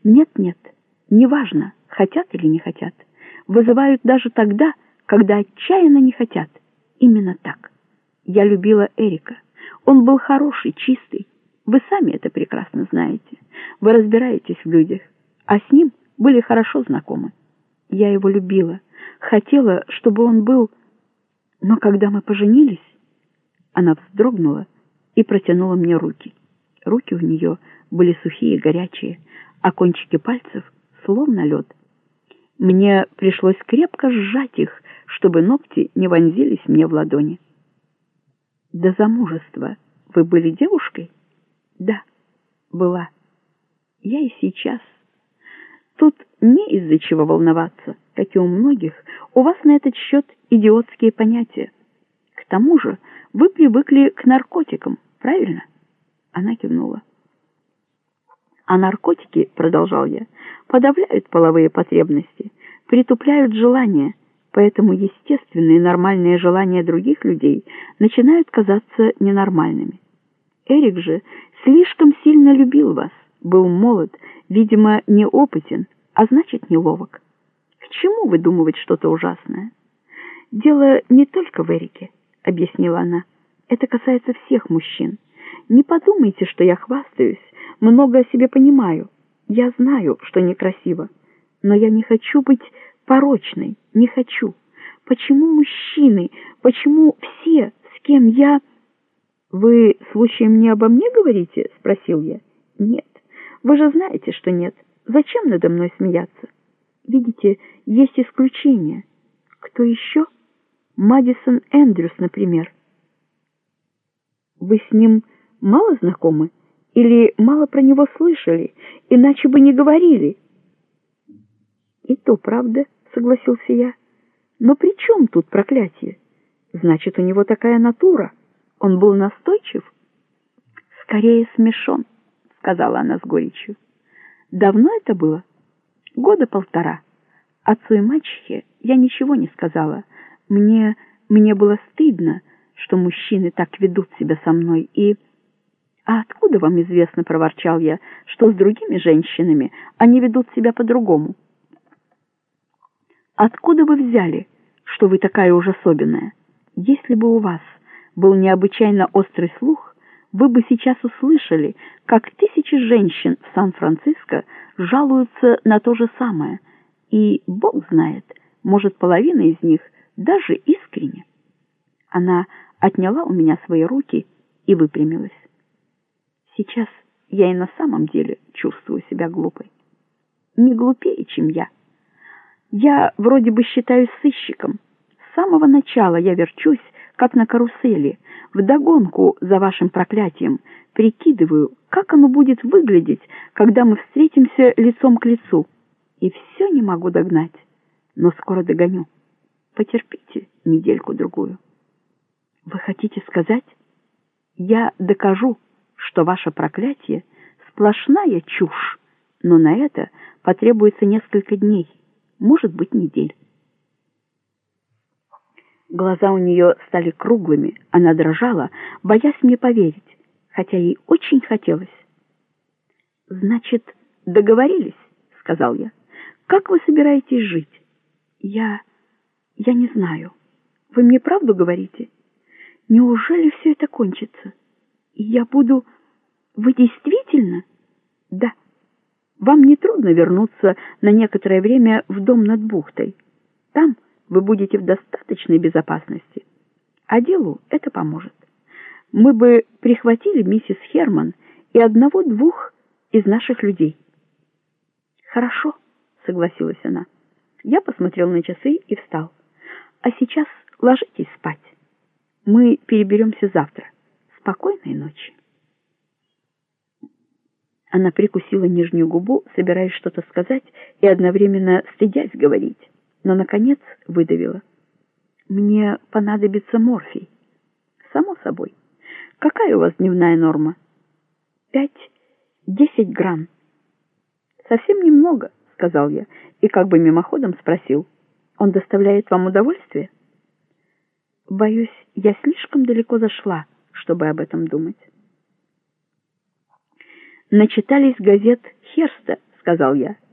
Нет, неважно, хотят или не хотят. Вызывают даже тогда, когда отчаянно не хотят. Именно так. Я любила Эрика. Он был хороший, чистый. Вы сами это прекрасно знаете. Вы разбираетесь в людях, а с ним были хорошо знакомы. Я его любила, хотела, чтобы он был... Но когда мы поженились, она вздрогнула и протянула мне руки. Руки у нее были сухие, горячие, а кончики пальцев словно лед. Мне пришлось крепко сжать их, чтобы ногти не вонзились мне в ладони. До замужества вы были девушкой? Да, была. Я и сейчас. Тут не из-за чего волноваться, как и у многих. У вас на этот счет идиотские понятия. К тому же вы привыкли к наркотикам, правильно? Она кивнула. А наркотики, продолжал я, подавляют половые потребности, притупляют желания, поэтому естественные нормальные желания других людей начинают казаться ненормальными. Эрик же слишком сильно любил вас, был молод, видимо, неопытен, а значит, неловок. К чему выдумывать что-то ужасное? Дело не только в Эрике, объяснила она. Это касается всех мужчин. Не подумайте, что я хвастаюсь, много о себе понимаю. Я знаю, что некрасиво, но я не хочу быть порочной, не хочу. Почему мужчины, почему все, с кем я... Вы случаем не обо мне говорите? Спросил я. Нет, вы же знаете, что нет. Зачем надо мной смеяться? Видите, есть исключения. Кто еще? Мэдисон Эндрюс, например. Вы с ним мало знакомы? Или мало про него слышали, иначе бы не говорили? И то правда, согласился я. Но при чем тут проклятие? Значит, у него такая натура. Он был настойчив? Скорее смешон, сказала она с горечью. Давно это было? 1.5 года. Отцу и мачехе я ничего не сказала. Мне было стыдно, что мужчины так ведут себя со мной, и... «А откуда вам известно, — проворчал я, — что с другими женщинами они ведут себя по-другому?» «Откуда вы взяли, что вы такая уж особенная? Если бы у вас был необычайно острый слух, вы бы сейчас услышали, как тысячи женщин в Сан-Франциско жалуются на то же самое, и, Бог знает, может, половина из них даже искренне». Она отняла у меня свои руки и выпрямилась. Сейчас я и на самом деле чувствую себя глупой. Не глупее, чем я. Я вроде бы считаюсь сыщиком. С самого начала я верчусь, как на карусели, вдогонку за вашим проклятием, прикидываю, как оно будет выглядеть, когда мы встретимся лицом к лицу. И все не могу догнать, но скоро догоню. Потерпите недельку-другую. Вы хотите сказать, я докажу, что ваше проклятие — сплошная чушь, но на это потребуется несколько дней, может быть, недель. Глаза у нее стали круглыми, она дрожала, боясь мне поверить, хотя ей очень хотелось. «Значит, договорились?» — сказал я. «Как вы собираетесь жить?» Я не знаю. Вы мне правду говорите? Неужели все это кончится? И я буду... Вы действительно? Да. Вам не трудно вернуться на некоторое время в дом над бухтой. Там вы будете в достаточной безопасности. А делу это поможет. Мы бы прихватили миссис Херман и 1-2 из наших людей. Хорошо, согласилась она. Я посмотрел на часы и встал. А сейчас ложитесь спать. Мы переберемся завтра. Спокойной ночи. Она прикусила нижнюю губу, собираясь что-то сказать и одновременно стыдясь говорить, но, наконец, выдавила. «Мне понадобится морфий». «Само собой. Какая у вас дневная норма?» 5-10 грамм. «Совсем немного», — сказал я, и как бы мимоходом спросил. «Он доставляет вам удовольствие?» «Боюсь, я слишком далеко зашла, чтобы об этом думать». «Начитались газет Херста», — сказал я.